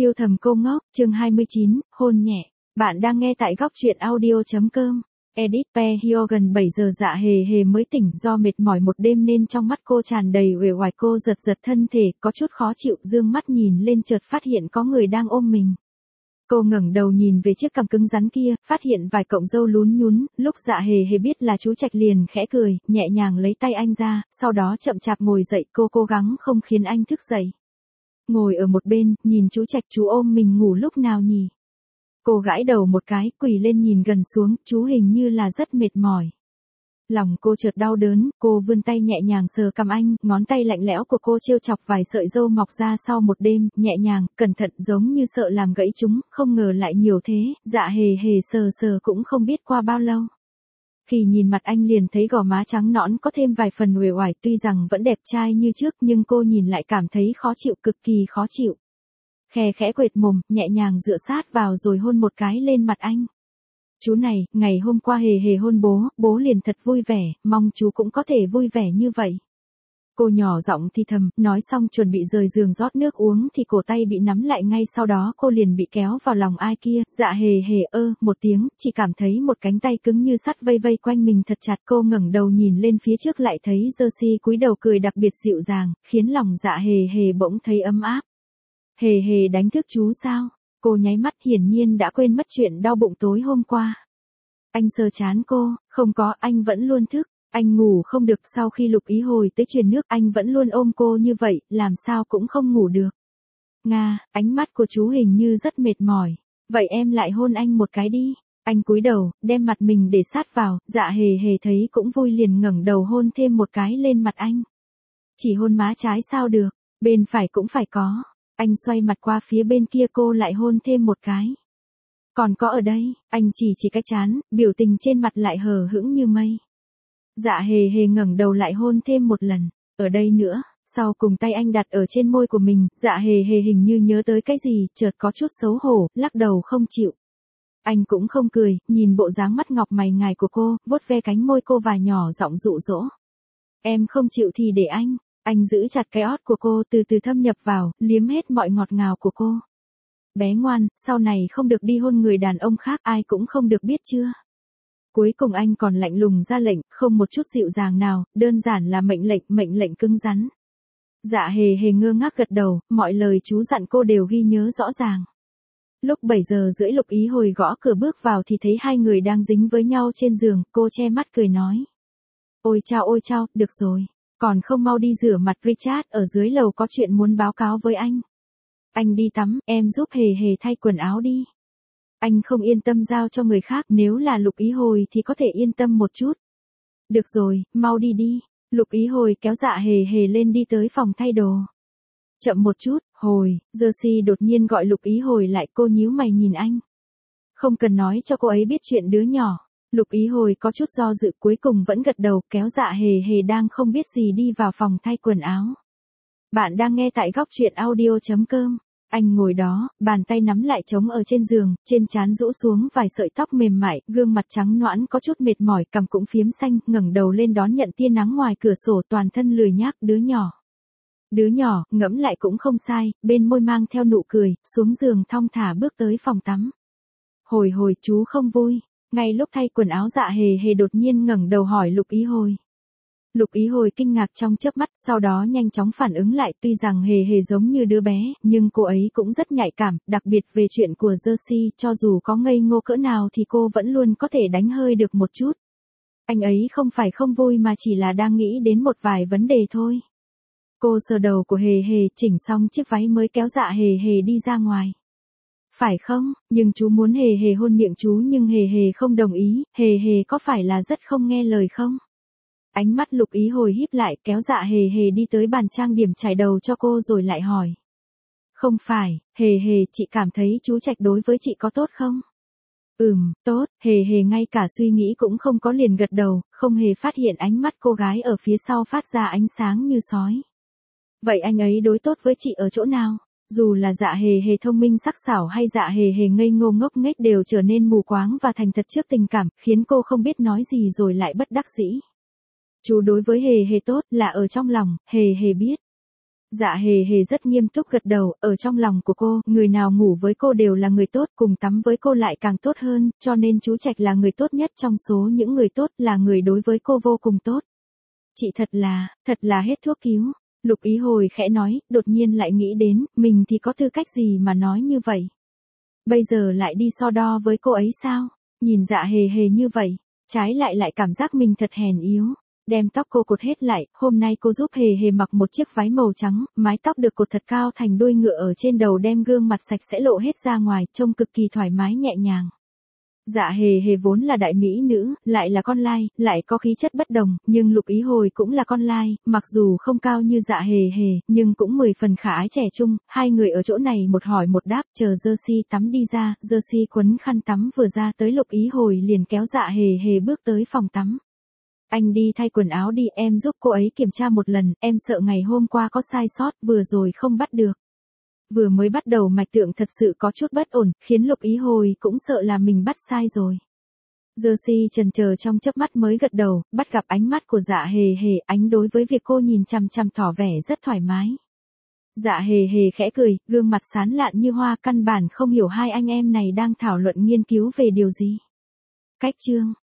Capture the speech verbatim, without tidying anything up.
Yêu thầm cô ngốc, chương hai mươi chín, hôn nhẹ. Bạn đang nghe tại góc truyện audio.com. Edit Pe Hyo gần bảy giờ Dạ Hề Hề mới tỉnh do mệt mỏi một đêm nên trong mắt cô tràn đầy uể oải, cô giật giật thân thể, có chút khó chịu, dương mắt nhìn lên chợt phát hiện có người đang ôm mình. Cô ngẩng đầu nhìn về chiếc cằm cứng rắn kia, phát hiện vài cọng râu lún nhún, lúc Dạ Hề Hề biết là chú Trạch liền khẽ cười, nhẹ nhàng lấy tay anh ra, sau đó chậm chạp ngồi dậy, cô cố gắng không khiến anh thức dậy. Ngồi ở một bên, nhìn chú Trạch, chú ôm mình ngủ lúc nào nhỉ? Cô gãi đầu một cái, quỳ lên nhìn gần xuống, chú hình như là rất mệt mỏi. Lòng cô chợt đau đớn, cô vươn tay nhẹ nhàng sờ cằm anh, ngón tay lạnh lẽo của cô trêu chọc vài sợi râu mọc ra sau một đêm, nhẹ nhàng, cẩn thận giống như sợ làm gãy chúng, không ngờ lại nhiều thế. Dạ Hề Hề sờ sờ cũng không biết qua bao lâu. Khi nhìn mặt anh liền thấy gò má trắng nõn có thêm vài phần uể oải, tuy rằng vẫn đẹp trai như trước nhưng cô nhìn lại cảm thấy khó chịu, cực kỳ khó chịu. Khè khẽ quệt mồm, nhẹ nhàng dựa sát vào rồi hôn một cái lên mặt anh. Chú này, ngày hôm qua Hề Hề hôn bố, bố liền thật vui vẻ, mong chú cũng có thể vui vẻ như vậy. Cô nhỏ giọng thì thầm, nói xong chuẩn bị rời giường rót nước uống thì cổ tay bị nắm lại, ngay sau đó cô liền bị kéo vào lòng ai kia. Dạ Hề Hề ơ, một tiếng, chỉ cảm thấy một cánh tay cứng như sắt vây vây quanh mình thật chặt. Cô ngẩng đầu nhìn lên phía trước lại thấy Jersey cúi đầu cười đặc biệt dịu dàng, khiến lòng Dạ Hề Hề bỗng thấy ấm áp. Hề Hề đánh thức chú sao? Cô nháy mắt, hiển nhiên đã quên mất chuyện đau bụng tối hôm qua. Anh sờ trán cô, không có, anh vẫn luôn thức. Anh ngủ không được, sau khi Lục Ý hồi tới truyền nước anh vẫn luôn ôm cô như vậy, làm sao cũng không ngủ được. Nga, ánh mắt của chú hình như rất mệt mỏi. Vậy em lại hôn anh một cái đi. Anh cúi đầu, đem mặt mình để sát vào, Dạ Hề Hề thấy cũng vui liền ngẩng đầu hôn thêm một cái lên mặt anh. Chỉ hôn má trái sao được, bên phải cũng phải có. Anh xoay mặt qua phía bên kia, cô lại hôn thêm một cái. Còn có ở đây, anh chỉ chỉ cái trán, biểu tình trên mặt lại hờ hững như mây. Dạ Hề Hề ngẩng đầu lại hôn thêm một lần, ở đây nữa, sau cùng tay anh đặt ở trên môi của mình. Dạ Hề Hề hình như nhớ tới cái gì, chợt có chút xấu hổ, lắc đầu không chịu. Anh cũng không cười, nhìn bộ dáng mắt ngọc mày ngài của cô, vuốt ve cánh môi cô và nhỏ giọng dụ dỗ. Em không chịu thì để anh. Anh giữ chặt cái ót của cô, từ từ thâm nhập vào, liếm hết mọi ngọt ngào của cô. Bé ngoan, sau này không được đi hôn người đàn ông khác, ai cũng không được biết chưa. Cuối cùng anh còn lạnh lùng ra lệnh, không một chút dịu dàng nào, đơn giản là mệnh lệnh, mệnh lệnh cứng rắn. Dạ Hề Hề ngơ ngác gật đầu, mọi lời chú dặn cô đều ghi nhớ rõ ràng. Lúc bảy giờ rưỡi Lục Ý hồi gõ cửa bước vào thì thấy hai người đang dính với nhau trên giường, cô che mắt cười nói. Ôi chao ôi chao, được rồi. Còn không mau đi rửa mặt, Richard ở dưới lầu có chuyện muốn báo cáo với anh. Anh đi tắm, em giúp Hề Hề thay quần áo đi. Anh không yên tâm giao cho người khác, nếu là Lục Ý hồi thì có thể yên tâm một chút. Được rồi, mau đi đi. Lục Ý hồi kéo Dạ Hề Hề lên đi tới phòng thay đồ. Chậm một chút, hồi, Jersey đột nhiên gọi Lục Ý hồi lại, cô nhíu mày nhìn anh. Không cần nói cho cô ấy biết chuyện đứa nhỏ. Lục Ý hồi có chút do dự, cuối cùng vẫn gật đầu, kéo Dạ Hề Hề đang không biết gì đi vào phòng thay quần áo. Bạn đang nghe tại góc truyện audio.com. Anh ngồi đó, bàn tay nắm lại trống ở trên giường, trên trán rũ xuống vài sợi tóc mềm mại, gương mặt trắng nõn có chút mệt mỏi, cằm cũng phiếm xanh, ngẩng đầu lên đón nhận tia nắng ngoài cửa sổ, toàn thân lười nhác, đứa nhỏ. Đứa nhỏ, ngẫm lại cũng không sai, bên môi mang theo nụ cười, xuống giường thong thả bước tới phòng tắm. Hồi hồi chú không vui. Ngay lúc thay quần áo Dạ Hề Hề đột nhiên ngẩng đầu hỏi Lục Ý hồi. Lục Ý hồi kinh ngạc trong chớp mắt, sau đó nhanh chóng phản ứng lại, tuy rằng Hề Hề giống như đứa bé, nhưng cô ấy cũng rất nhạy cảm, đặc biệt về chuyện của Jersey, cho dù có ngây ngô cỡ nào thì cô vẫn luôn có thể đánh hơi được một chút. Anh ấy không phải không vui mà chỉ là đang nghĩ đến một vài vấn đề thôi. Cô sờ đầu của Hề Hề, chỉnh xong chiếc váy mới kéo Dạ Hề Hề đi ra ngoài. Phải không, nhưng chú muốn Hề Hề hôn miệng chú nhưng Hề Hề không đồng ý, Hề Hề có phải là rất không nghe lời không? Ánh mắt Lục Ý hồi híp lại, kéo Dạ Hề Hề đi tới bàn trang điểm chải đầu cho cô rồi lại hỏi. Không phải, Hề Hề, chị cảm thấy chú Trạch đối với chị có tốt không? Ừm, tốt, Hề Hề ngay cả suy nghĩ cũng không có liền gật đầu, không hề phát hiện ánh mắt cô gái ở phía sau phát ra ánh sáng như sói. Vậy anh ấy đối tốt với chị ở chỗ nào? Dù là Dạ Hề Hề thông minh sắc sảo hay Dạ Hề Hề ngây ngô ngốc nghếch đều trở nên mù quáng và thành thật trước tình cảm, khiến cô không biết nói gì rồi lại bất đắc dĩ. Chú đối với Hề Hề tốt là ở trong lòng, Hề Hề biết. Dạ hề hề rất nghiêm túc gật đầu, ở trong lòng của cô, người nào ngủ với cô đều là người tốt, cùng tắm với cô lại càng tốt hơn, cho nên chú Trạch là người tốt nhất trong số những người tốt, là người đối với cô vô cùng tốt. Chị thật là, thật là hết thuốc cứu. Lục Ý Hồi khẽ nói, đột nhiên lại nghĩ đến, mình thì có tư cách gì mà nói như vậy. Bây giờ lại đi so đo với cô ấy sao? Nhìn Dạ hề hề như vậy, trái lại lại cảm giác mình thật hèn yếu. Đem tóc cô cột hết lại, hôm nay cô giúp hề hề mặc một chiếc váy màu trắng, mái tóc được cột thật cao thành đuôi ngựa ở trên đầu, đem gương mặt sạch sẽ lộ hết ra ngoài, trông cực kỳ thoải mái nhẹ nhàng. Dạ hề hề vốn là đại mỹ nữ, lại là con lai, lại có khí chất bất đồng, nhưng Lục Ý Hồi cũng là con lai, mặc dù không cao như Dạ hề hề, nhưng cũng mười phần khả ái trẻ trung, hai người ở chỗ này một hỏi một đáp, chờ Jersey tắm đi ra, Jersey quấn khăn tắm vừa ra tới Lục Ý Hồi liền kéo Dạ hề hề bước tới phòng tắm. Anh đi thay quần áo đi, em giúp cô ấy kiểm tra một lần, em sợ ngày hôm qua có sai sót, vừa rồi không bắt được. Vừa mới bắt đầu mạch tượng thật sự có chút bất ổn, khiến Lục Ý Hồi cũng sợ là mình bắt sai rồi. Jersey chần chờ trong chớp mắt mới gật đầu, bắt gặp ánh mắt của Dạ hề hề, ánh đối với việc cô nhìn chằm chằm tỏ vẻ rất thoải mái. Dạ hề hề khẽ cười, gương mặt sán lạn như hoa, căn bản không hiểu hai anh em này đang thảo luận nghiên cứu về điều gì. Cách chương